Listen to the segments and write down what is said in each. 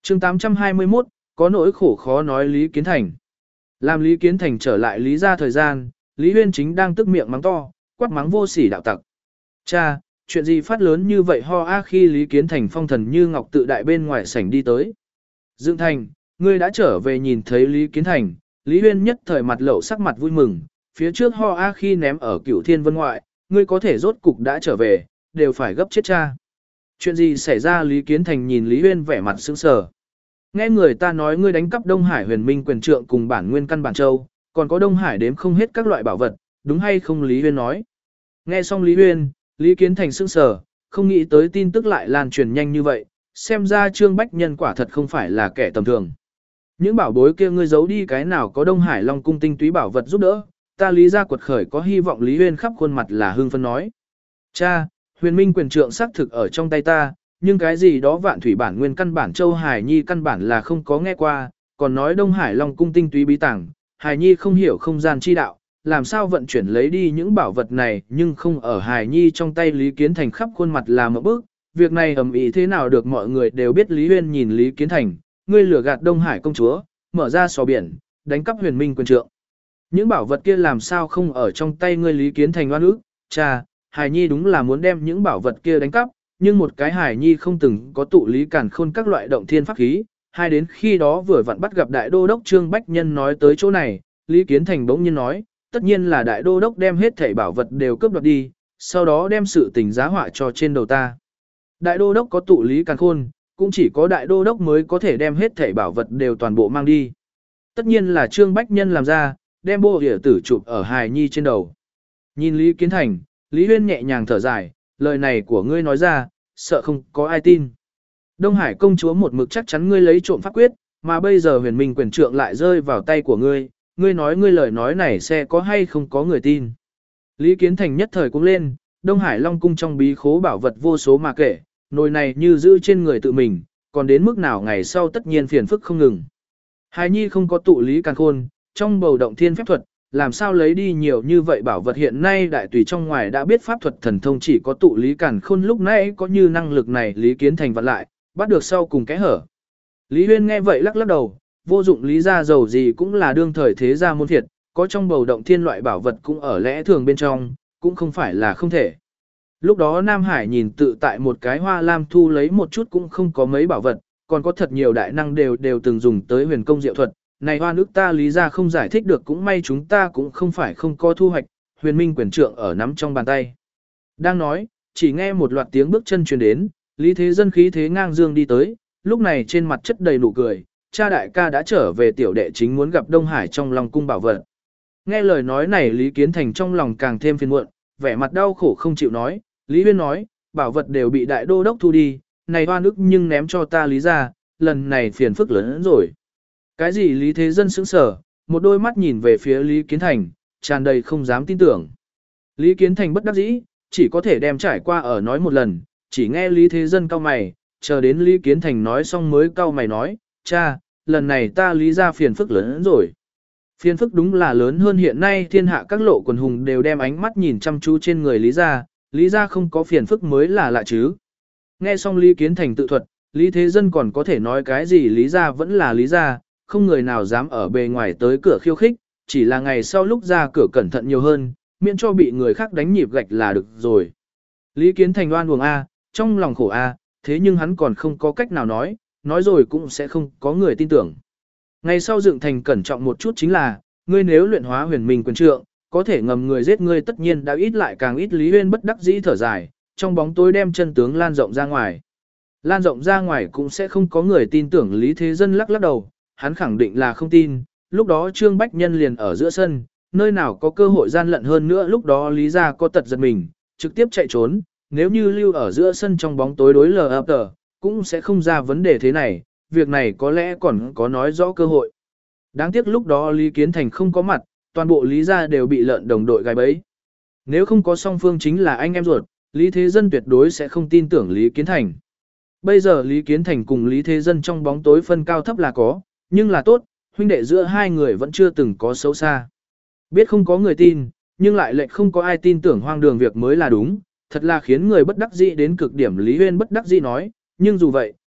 chương 821, có nỗi khổ khó nói Lý Kiến Thành. Làm Lý Kiến Thành trở lại Lý gia thời gian, Lý Huyên chính đang tức miệng mắng to, quát mắng vô sỉ đạo tặc. Cha, chuyện gì phát lớn như vậy ho a khi Lý Kiến Thành phong thần như ngọc tự đại bên ngoài sảnh đi tới. Dương Thành, ngươi đã trở về nhìn thấy Lý Kiến Thành, Lý Huyên nhất thời mặt lẩu sắc mặt vui mừng, phía trước ho a khi ném ở Cửu Thiên Vân ngoại, ngươi có thể rốt cục đã trở về, đều phải gấp chết cha. Chuyện gì xảy ra Lý Kiến Thành nhìn Lý Huyên vẻ mặt sững sờ. Nghe người ta nói ngươi đánh cắp Đông Hải Huyền Minh quyền trượng cùng bản nguyên căn bản châu, còn có Đông Hải đếm không hết các loại bảo vật, đúng hay không Lý Huyên nói. Nghe xong Lý Huyên, Lý Kiến Thành sững sờ, không nghĩ tới tin tức lại lan truyền nhanh như vậy, xem ra Trương Bách Nhân quả thật không phải là kẻ tầm thường. Những bảo bối kia ngươi giấu đi cái nào có Đông Hải Long cung tinh túy bảo vật giúp đỡ, ta Lý gia quật khởi có hy vọng Lý Huyên khắp khuôn mặt là hưng phấn nói. Cha, Huyền Minh quyền trượng xác thực ở trong tay ta, nhưng cái gì đó vạn thủy bản nguyên căn bản châu Hải Nhi căn bản là không có nghe qua, còn nói Đông Hải Long cung tinh túy bí tàng, Hải Nhi không hiểu không gian chi đạo, làm sao vận chuyển lấy đi những bảo vật này nhưng không ở Hải Nhi trong tay Lý Kiến Thành khắp khuôn mặt là một bước, việc này ầm ĩ thế nào được mọi người đều biết Lý Huyên nhìn Lý Kiến Thành, ngươi lừa gạt Đông Hải công chúa, mở ra sò biển, đánh cắp Huyền Minh quyền trượng. Những bảo vật kia làm sao không ở trong tay ngươi Lý Kiến Thành oan ức, cha, Hải Nhi đúng là muốn đem những bảo vật kia đánh cắp, nhưng một cái Hải Nhi không từng có tụ lý càn khôn các loại động thiên pháp khí, hai đến khi đó vừa vặn bắt gặp đại đô đốc Trương Bách Nhân nói tới chỗ này, Lý Kiến Thành bỗng nhiên nói, tất nhiên là đại đô đốc đem hết thảy bảo vật đều cướp đoạt đi, sau đó đem sự tình giá họa cho trên đầu ta. Đại đô đốc có tụ lý càn khôn, cũng chỉ có đại đô đốc mới có thể đem hết thảy bảo vật đều toàn bộ mang đi. Tất nhiên là Trương Bách Nhân làm ra, đem bộ địa tử chụp ở Hải Nhi trên đầu. Nhìn Lý Kiến Thành, Lý Huyên nhẹ nhàng thở dài, lời này của ngươi nói ra, sợ không có ai tin. Đông Hải công chúa một mực chắc chắn ngươi lấy trộm pháp quyết, mà bây giờ Huyền Minh quyền trượng lại rơi vào tay của ngươi, ngươi nói ngươi lời nói này sẽ có hay không có người tin. Lý Kiến Thành nhất thời cũng lên, Đông Hải Long cung trong bí khố bảo vật vô số mà kể, nồi này như giữ trên người tự mình, còn đến mức nào ngày sau tất nhiên phiền phức không ngừng. Hải Nhi không có tụ lý càn khôn, trong bầu động thiên phép thuật, làm sao lấy đi nhiều như vậy bảo vật hiện nay đại tùy trong ngoài đã biết pháp thuật thần thông chỉ có tụ lý càn khôn lúc nãy có như năng lực này Lý Kiến Thành vặn lại, bắt được sau cùng cái hở. Lý Huyên nghe vậy lắc lắc đầu, vô dụng Lý gia giàu gì cũng là đương thời thế gia môn thiệt, có trong bầu động thiên loại bảo vật cũng ở lẽ thường bên trong, cũng không phải là không thể. Lúc đó Nam Hải nhìn tự tại một cái hoa lam thu lấy một chút cũng không có mấy bảo vật, còn có thật nhiều đại năng đều từng dùng tới huyền công diệu thuật. Này hoa nước ta Lý gia không giải thích được cũng may chúng ta cũng không phải không có thu hoạch, Huyền Minh quyền trượng ở nắm trong bàn tay. Đang nói, chỉ nghe một loạt tiếng bước chân truyền đến, Lý Thế Dân khí thế ngang dương đi tới, lúc này trên mặt chất đầy nụ cười, cha đại ca đã trở về tiểu đệ chính muốn gặp Đông Hải trong lòng cung bảo vật. Nghe lời nói này Lý Kiến Thành trong lòng càng thêm phiền muộn, vẻ mặt đau khổ không chịu nói, Lý Huyên nói, bảo vật đều bị đại đô đốc thu đi, này hoa nước nhưng ném cho ta Lý gia, lần này phiền phức lớn hơn rồi. Cái gì Lý Thế Dân sững sờ, một đôi mắt nhìn về phía Lý Kiến Thành, tràn đầy không dám tin tưởng. Lý Kiến Thành bất đắc dĩ, chỉ có thể đem trải qua ở nói một lần, chỉ nghe Lý Thế Dân cau mày, chờ đến Lý Kiến Thành nói xong mới cau mày nói, cha, lần này ta Lý gia phiền phức lớn hơn rồi. Phiền phức đúng là lớn hơn hiện nay thiên hạ các lộ quần hùng đều đem ánh mắt nhìn chăm chú trên người Lý gia không có phiền phức mới là lạ chứ. Nghe xong Lý Kiến Thành tự thuật, Lý Thế Dân còn có thể nói cái gì Lý gia vẫn là Lý gia, không người nào dám ở bề ngoài tới cửa khiêu khích, chỉ là ngày sau lúc ra cửa cẩn thận nhiều hơn, miễn cho bị người khác đánh nhịp gạch là được rồi. Lý Kiến Thành oan uổng A, trong lòng khổ A, thế nhưng hắn còn không có cách nào nói rồi cũng sẽ không có người tin tưởng. Ngày sau dựng thành cẩn trọng một chút chính là, ngươi nếu luyện hóa huyền minh quyền trượng, có thể ngầm người giết ngươi tất nhiên đã ít lại càng ít. Lý Huyên bất đắc dĩ thở dài, trong bóng tối đem chân tướng lan rộng ra ngoài. Lan rộng ra ngoài cũng sẽ không có người tin tưởng. Lý Thế Dân lắc lắc đầu, hắn khẳng định là không tin, lúc đó Trương Bách Nhân liền ở giữa sân, nơi nào có cơ hội gian lận hơn nữa lúc đó Lý gia có tật giật mình, trực tiếp chạy trốn, nếu như lưu ở giữa sân trong bóng tối đối lờ ập tờ, cũng sẽ không ra vấn đề thế này, việc này có lẽ còn có nói rõ cơ hội. Đáng tiếc lúc đó Lý Kiến Thành không có mặt, toàn bộ Lý gia đều bị lợn đồng đội gài bẫy. Nếu không có song phương chính là anh em ruột, Lý Thế Dân tuyệt đối sẽ không tin tưởng Lý Kiến Thành. Bây giờ Lý Kiến Thành cùng Lý Thế Dân trong bóng tối phân cao thấp là có, nhưng là tốt, huynh đệ giữa hai người vẫn chưa từng có xấu xa. Biết không có người tin, nhưng lại lệnh không có ai tin tưởng hoang đường việc mới là đúng, thật là khiến người bất đắc dĩ đến cực điểm. Lý Huyên bất đắc dĩ nói, nhưng dù vậy,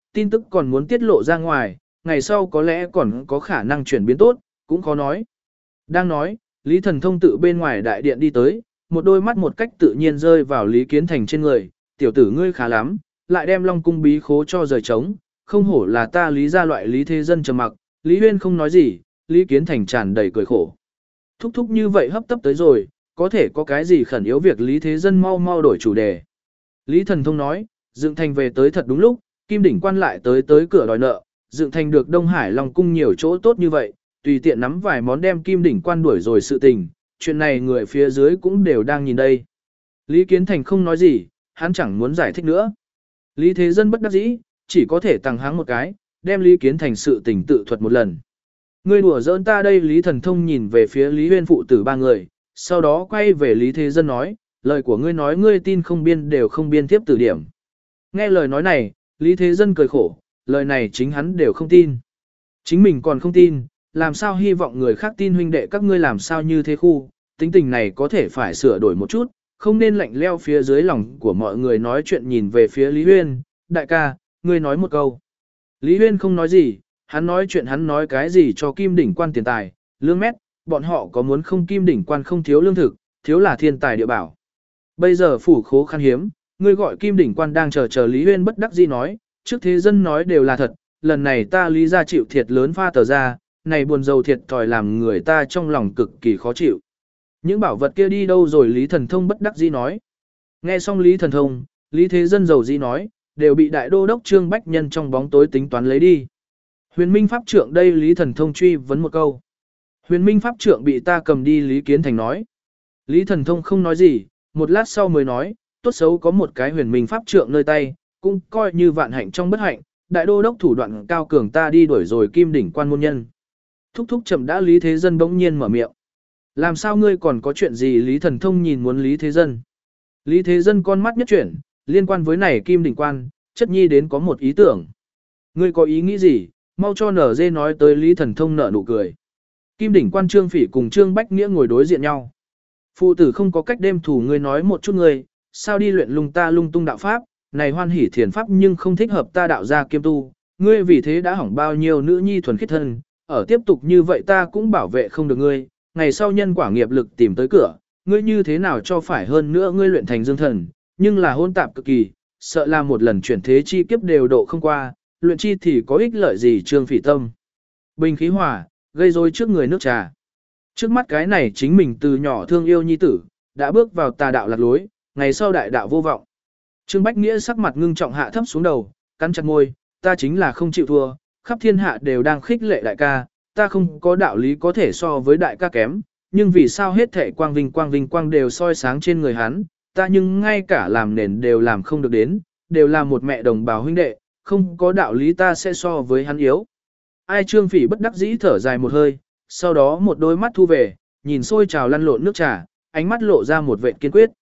tin tức còn muốn tiết lộ ra ngoài, ngày sau có lẽ còn có khả năng chuyển biến tốt, cũng khó nói. Đang nói, Lý Thần Thông tự bên ngoài đại điện đi tới, một đôi mắt một cách tự nhiên rơi vào Lý Kiến Thành trên người, tiểu tử ngươi khá lắm, lại đem Long cung bí khố cho rời trống, không hổ là ta Lý gia loại Lý thế dân trầm mặc. Lý Huyên không nói gì, Lý Kiến Thành tràn đầy cười khổ. Thúc thúc như vậy hấp tấp tới rồi, có thể có cái gì khẩn yếu việc Lý thế dân mau mau đổi chủ đề. Lý Thần Thông nói, Dựng Thành về tới thật đúng lúc, Kim Đỉnh Quan lại tới cửa đòi nợ, Dựng Thành được Đông Hải Long cung nhiều chỗ tốt như vậy, tùy tiện nắm vài món đem Kim Đỉnh Quan đuổi rồi sự tình, chuyện này người phía dưới cũng đều đang nhìn đây. Lý Kiến Thành không nói gì, hắn chẳng muốn giải thích nữa. Lý thế dân bất đắc dĩ, chỉ có thể tăng háng một cái, đem Lý Kiến Thành sự tình tự thuật một lần. Ngươi đùa giỡn ta đây. Lý Thần Thông nhìn về phía Lý Huyên phụ tử ba người, sau đó quay về Lý Thế Dân nói, lời của ngươi nói ngươi tin không biên đều không biên tiếp từ điểm. Nghe lời nói này, Lý Thế Dân cười khổ, lời này chính hắn đều không tin. Chính mình còn không tin, làm sao hy vọng người khác tin huynh đệ các ngươi làm sao như thế khu, tính tình này có thể phải sửa đổi một chút, không nên lạnh leo phía dưới lòng của mọi người. Nói chuyện nhìn về phía Lý Huyên, đại ca, ngươi nói một câu. Lý Huyên không nói gì, hắn nói chuyện hắn nói cái gì cho Kim Đỉnh Quan tiền tài, lương mét, bọn họ có muốn không Kim Đỉnh Quan không thiếu lương thực, thiếu là thiên tài địa bảo. Bây giờ phủ khố khan hiếm, ngươi gọi Kim Đỉnh Quan đang chờ Lý Huyên bất đắc dĩ nói, trước thế dân nói đều là thật, lần này ta Lý gia chịu thiệt lớn pha tờ ra, này buồn dầu thiệt thòi làm người ta trong lòng cực kỳ khó chịu. Những bảo vật kia đi đâu rồi? Lý Thần Thông bất đắc dĩ nói. Nghe xong Lý Thần Thông, Lý Thế Dân dầu dĩ nói, đều bị đại đô đốc Trương Bách Nhân trong bóng tối tính toán lấy đi. Huyền Minh Pháp Trượng đây? Lý Thần Thông truy vấn một câu. Huyền Minh Pháp Trượng bị ta cầm đi. Lý Kiến Thành nói. Lý Thần Thông không nói gì, một lát sau mới nói, tốt xấu có một cái Huyền Minh Pháp Trượng nơi tay, cũng coi như vạn hạnh trong bất hạnh, đại đô đốc thủ đoạn cao cường ta đi đuổi rồi Kim Đỉnh Quan môn nhân. Thúc thúc chậm đã. Lý Thế Dân bỗng nhiên mở miệng. Làm sao ngươi còn có chuyện gì? Lý Thần Thông nhìn muốn Lý Thế Dân. Lý Thế Dân con mắt nhất chuyển, liên quan với này Kim Đỉnh Quan, chất nhi đến có một ý tưởng. Ngươi có ý nghĩ gì? Mau cho nở dê nói tới. Lý Thần Thông nở nụ cười. Kim Đỉnh Quan Trương Phỉ cùng Trương Bách Nghĩa ngồi đối diện nhau. Phụ tử không có cách đêm thủ, ngươi nói một chút ngươi, sao đi luyện lung tung đạo pháp, này hoan hỷ thiền pháp nhưng không thích hợp ta đạo gia kiêm tu, ngươi vì thế đã hỏng bao nhiêu nữ nhi thuần khiết thân, ở tiếp tục như vậy ta cũng bảo vệ không được ngươi, ngày sau nhân quả nghiệp lực tìm tới cửa, ngươi như thế nào cho phải hơn nữa ngươi luyện thành dương thần, nhưng là hôn tạp cực kỳ, sợ là một lần chuyển thế chi kiếp đều độ không qua, luyện chi thì có ích lợi gì? Trương Phỉ tâm bình khí hỏa, gây rối trước người nước trà. Trước mắt cái này chính mình từ nhỏ thương yêu nhi tử, đã bước vào tà đạo lạc lối, ngày sau đại đạo vô vọng. Trương Bách Nghĩa sắc mặt ngưng trọng hạ thấp xuống đầu, cắn chặt môi, ta chính là không chịu thua, khắp thiên hạ đều đang khích lệ đại ca, ta không có đạo lý có thể so với đại ca kém, nhưng vì sao hết thệ quang vinh đều soi sáng trên người hắn, ta nhưng ngay cả làm nền đều làm không được đến, đều là một mẹ đồng bào huynh đệ, không có đạo lý ta sẽ so với hắn yếu. Ai? Trương Phỉ bất đắc dĩ thở dài một hơi, sau đó một đôi mắt thu về, nhìn sôi trào lăn lộn nước trà, ánh mắt lộ ra một vệt kiên quyết.